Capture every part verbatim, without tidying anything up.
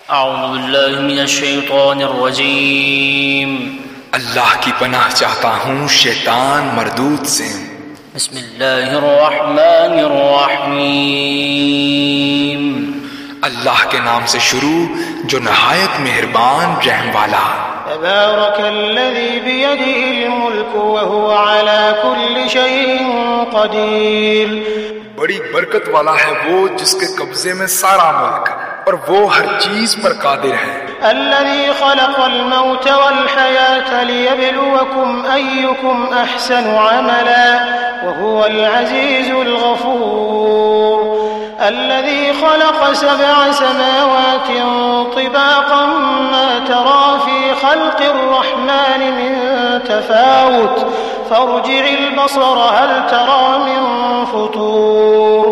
اعوذ باللہ من الشیطان الرجیم، اللہ کی پناہ چاہتا ہوں شیطان مردود سے۔ بسم اللہ الرحمن الرحیم، اللہ کے نام سے شروع جو نہایت مہربان رحم والا۔ تبارک الذی بیدہ الملک وہو علی کل شیء قدیر، بڑی برکت والا ہے وہ جس کے قبضے میں سارا ملک اور وہ ہر چیز پر قادر ہے۔ الذي خلق الموت والحياة ليبلوكم أيكم أحسن عملا وهو العزيز الغفور، الذي خلق سبع سماوات طباقا ما ترى في خلق الرحمن من تفاوت فارجع البصر هل ترى من فطور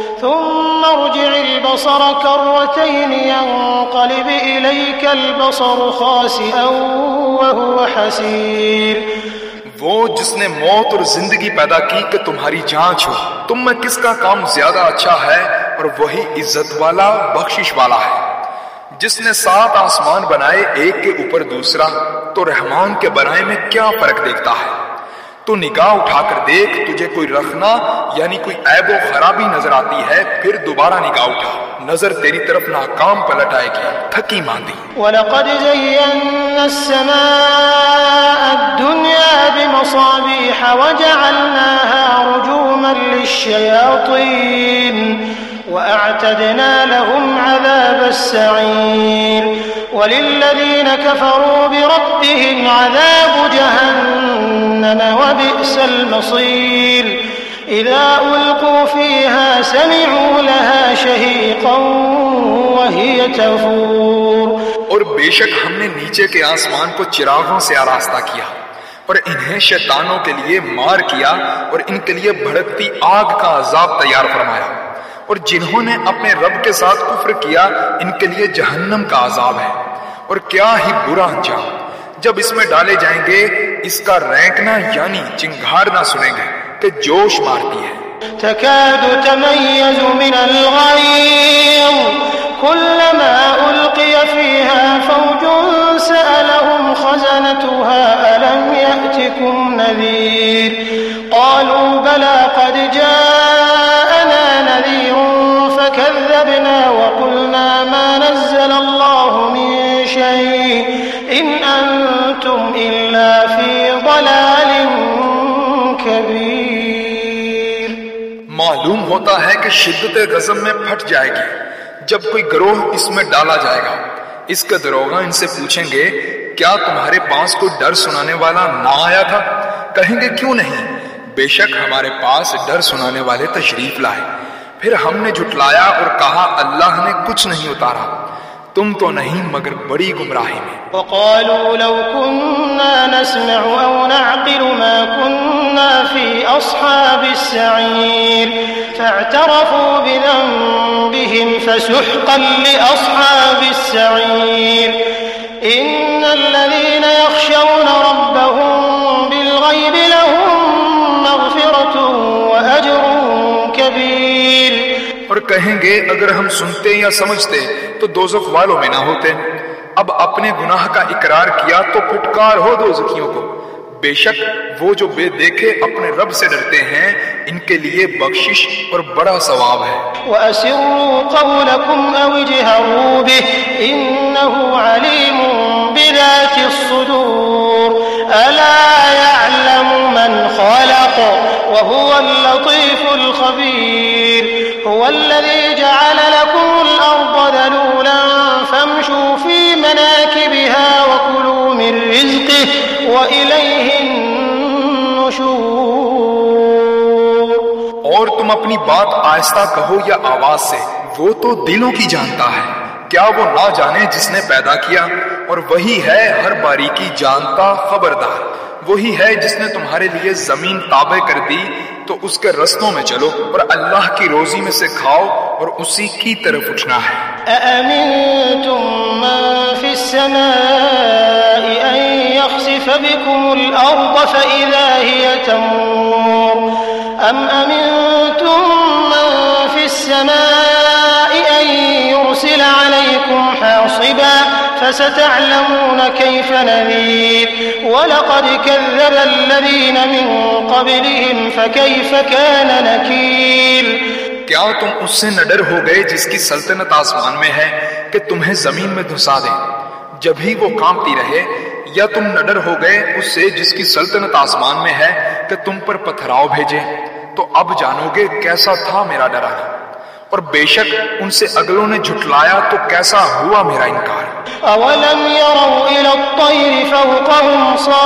ثم ارجع البصر كرتين ينقلب إليك البصر خاسئا وهو حسير، وہ جس نے موت اور زندگی پیدا کی کہ تمہاری جانچ ہو تم میں کس کا کام زیادہ اچھا ہے، اور وہی عزت والا بخشش والا ہے۔ جس نے سات آسمان بنائے ایک کے اوپر دوسرا، تو رحمان کے بنائے میں کیا فرق دیکھتا ہے؟ تو نگاہ اٹھا کر دیکھ، تجھے کوئی رخنا یعنی کوئی عیب و خرابی نظر آتی ہے، پھر دوبارہ نگاہ اٹھا، نظر تیری طرف ناکام پلٹ آئے گی، تھکی ماندی۔ وَلَقَدْ زَيَّنَّا السَّمَاءَ الدُّنْيَا بِمَصَابِيحَ وَجَعَلْنَاهَا رُجُومًا لِلشَّيَاطِينِ وَأَعْتَدْنَا لَهُمْ عَذَابَ السَّعِيرِ، وَلِلَّذِينَ كَفَرُوا بِرَبِّهِمْ عَذَابُ جَهَنَّمَ وَبِئْسَ الْمَصِيرُ، إِذَا أُلْقُوا فِيهَا سَمِعُوا لَهَا شَهِيقًا وَهِيَ تَفُورُ، اور بے شک ہم نے نیچے کے آسمان کو چراغوں سے آراستہ کیا اور انہیں شیطانوں کے لیے مار کیا اور ان کے لیے بھڑکتی آگ کا عذاب تیار فرمایا، اور جنہوں نے اپنے رب کے ساتھ کفر کیا ان کے لیے جہنم کا عذاب ہے، اور کیا ہی برا انجام۔ جب اس میں ڈالے جائیں گے اس کا رینکنا یعنی چنگھاڑنا سنیں گے کہ جوش مارتی ہے۔ تكاد تميز من الغيظ كلما ألقي فيها فوج سألهم خزنتها ألم يأتكم نذير قالوا بلى قد جاءنا نذير فكذبنا وقلنا ما نزل الله من شيء إن أنتم إلا في ضلال كبير۔ معلوم ہوتا ہے کہ شدت غضب میں پھٹ جائے گی جب کوئی گروہ اس میں ڈالا جائے گا۔ اس کا دروغہ ان سے پوچھیں گے کیا تمہارے پاس کوئی ڈر سنانے والا نہ آیا تھا؟ کہیں گے کیوں نہیں، بے شک ہمارے پاس ڈر سنانے والے تشریف لائے، پھر ہم نے جھٹلایا اور کہا اللہ نے کچھ نہیں اتارا، تم تو نہیں مگر بڑی گمراہی میں۔ وقالوا لو كنا نسمع أو نعقل ما كنا في أصحاب السعير فاعترفوا بذنبهم فسحقا لأصحاب السعير، إن الذين يخشون ربهم بالغيب لهم مغفرة وأجر كبير۔ اور کہیں گے اگر ہم سنتے یا سمجھتے تو دوزخ والوں میں نہ ہوتے، اب اپنے گناہ کا اقرار کیا تو پھٹکار ہو دوزخیوں کو، بے شک وہ جو بے دیکھے اپنے رب سے ڈرتے ہیں ان کے لیے بخشش اور بڑا ثواب ہے۔ وَأَسِرُّوا قَوْلَكُمْ أَوْ اجْهَرُوا بِهِ إِنَّهُ عَلِيمٌ بِذَاتِ الصُّدُورِ، أَلَا يَعْلَمُ مَنْ خَلَقَ وَهُوَ اللَّطِيفُ الْخَبِيرُ، هُوَ الَّذِي جَعَلَ لَكُمُ الْأَرْضَ ذَلُولًا فَامْشُوا فِي مَنَاكِبِهَا وَكُلُوا مِنْ رِزْقِهِ وَإِلَيْهِ النُّشُورُ۔ اور تم اپنی بات آہستہ کہو یا آواز سے، وہ تو دلوں کی جانتا ہے، کیا وہ نہ جانے جس نے پیدا کیا؟ اور وہی ہے ہر باریکی جانتا خبردار، وہی ہے جس نے تمہارے لیے زمین تابع کر دی تو اس کے رستوں میں چلو اور اللہ کی روزی میں سے کھاؤ اور اسی کی طرف اٹھنا ہے۔ أَأَمِنتُم مَّن فِي السَّمَاءِ أَن يَخْسِفَ بِكُمُ الْأَرْضَ فَإِذَا هِيَ تَمُورُ أَمْ أَمِنتُم مَّن فِي السَّمَاءِ أَن يُرْسِلَ عَلَيْكُمْ حَاصِبًا فستعلمون كيف نذير ولقد كذب الذين من قبلهم فكيف كان نكير کیا تم اس سے نہ ڈر ہو گئے جس کی سلطنت آسمان میں ہے کہ تمہیں زمین میں دھسا دے جب ہی وہ کانپتی رہے، یا تم نہ ڈر ہو گئے اس سے جس کی سلطنت آسمان میں ہے کہ تم پر پتھراؤ بھیجے؟ تو اب جانو گے کیسا تھا میرا ڈرانا، اور بے شک ان سے اگلوں نے جھٹلایا تو کیسا ہوا میرا انکار۔ اولم يروا الى الطير فوقهم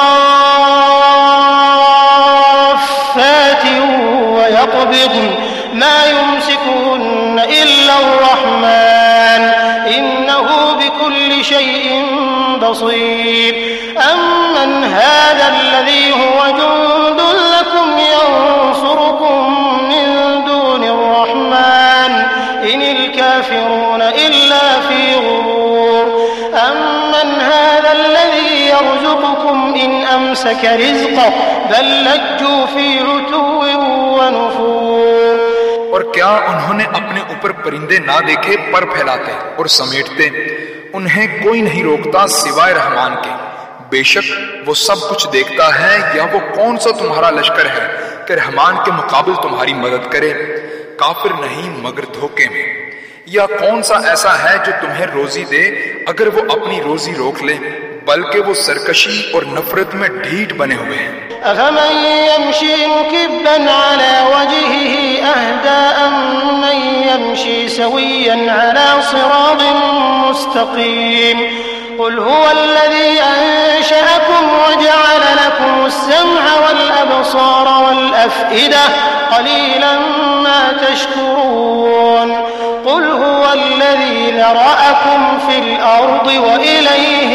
صافات ويقبضن ما يمسكهن الا الرحمن انه بكل شيء بصير امن هذا الذي هو جند لكم ينصركم من دون الرحمن ان الكافرون الا في غرور امن هذا الذي يرزقكم ان امسك رزقه بل لجوا في عتو ونفور۔ اور کیا انہوں نے اپنے اوپر پرندے نہ دیکھے پر پھیلاتے اور سمیٹتے؟ انہیں کوئی نہیں روکتا سوائے رحمان کے، بے شک وہ سب کچھ دیکھتا ہے۔ یا وہ کون سا تمہارا لشکر ہے کہ رحمان کے مقابل تمہاری مدد کرے؟ کافر نہیں مگر دھوکے میں۔ یا کون سا ایسا ہے جو تمہیں روزی دے اگر وہ اپنی روزی روک لے؟ بلکہ وہ سرکشی اور نفرت میں ڈھیٹ بنے ہوئے ہیں۔ أفمن يمشي مكبا على وجهه أهدى أمن يمشي سويا على صراط مستقيم قل هو الذي أنشأكم وجعل لكم السمع والأبصار والأفئدة قليلا ما تشكرون قل هو الذي ذرأكم في الأرض وإليه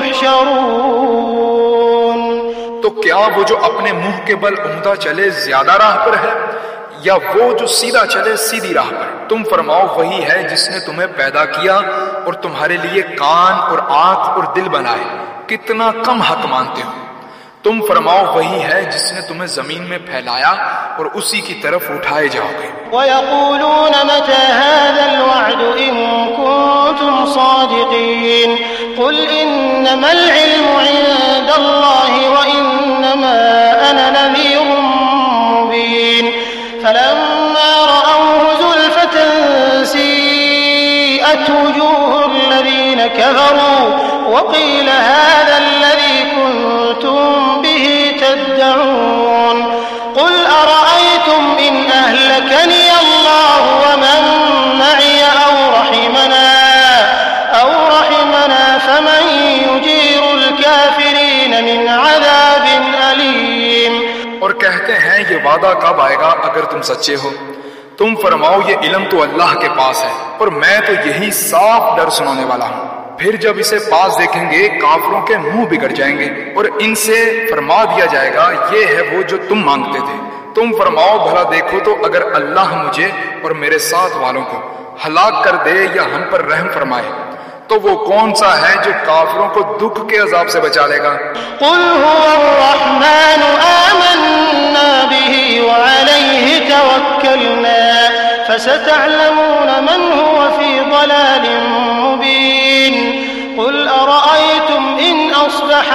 تحشرون۔ تو کیا وہ جو اپنے منہ کے بل عمدہ چلے زیادہ راہ پر ہے، یا وہ جو سیدھا چلے سیدھی راہ پر؟ تم فرماؤ وہی ہے جس نے تمہیں پیدا کیا اور تمہارے لیے کان اور آنکھ اور دل بنائے، کتنا کم حق مانتے ہو۔ تم فرماؤ وہی ہے جس نے تمہیں زمین میں پھیلایا اور اسی کی طرف اٹھائے جاؤ گے۔ وَيَقُولُونَ مَتَى هَذَا الْوَعْدُ إِن كُنتُمْ صَادِقِينَ قُلْ إِنَّمَا الْعِلْمُ عِندَ اللَّهِ وَإِنَّمَا أَنَا نَذِيرٌ مُبِينٌ فَلَمَّا رَأَوْهُ زُلْفَةً سِيئَتْ وُجُوهُ الَّذِينَ كَفَرُوا وَقِيلَ هَذَا الَّذِي كُنتُمْ بِهِ تَدَّعُونَ قُلْ أَرَأَيْتُمْ إِنْ أَهْلَكَنِيَ اللَّهُ وَمَن مَّعِيَ أَوْ رَحِمَنَا أَوْ رَحِمَنَا فَمَن يُجِيرُ الْكَافِرِينَ مِنْ عَذَابٍ أَلِيمٍ۔ اور کہتے ہیں یہ وعدہ کب آئے گا اگر تم سچے ہو؟ تم فرماؤ یہ علم تو اللہ کے پاس ہے اور میں تو یہی صاف ڈر سنانے والا ہوں۔ پھر جب اسے پاس دیکھیں گے کافروں کے منہ بگڑ جائیں گے اور ان سے فرما دیا جائے گا یہ ہے وہ جو تم مانگتے تھے۔ تم فرماؤ بھلا دیکھو تو اگر اللہ مجھے اور میرے ساتھ والوں کو ہلاک کر دے یا ہم پر رحم فرمائے تو وہ کون سا ہے جو کافروں کو دکھ کے عذاب سے بچا لے گا؟ قل هو الرحمن آمنا به وعليه توكلنا فستعلمون من هو في ضلال مبين قل أرأيتم إن أصبح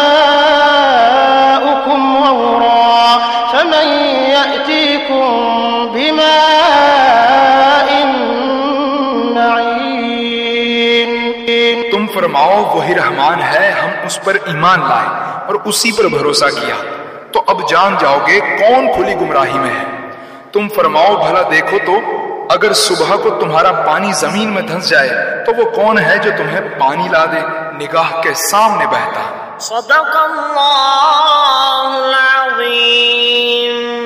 ماؤكم غورا فمن يأتيكم بماء معين۔ تم فرماؤ وہی رحمان ہے، ہم اس پر ایمان لائے اور اسی پر بھروسہ کیا، تو اب جان جاؤ گے کون کھلی گمراہی میں ہے۔ تم فرماؤ بھلا دیکھو تو اگر صبح کو تمہارا پانی زمین میں دھنس جائے تو وہ کون ہے جو تمہیں پانی لا دے نگاہ کے سامنے بہتا۔ صدق اللہ العظیم۔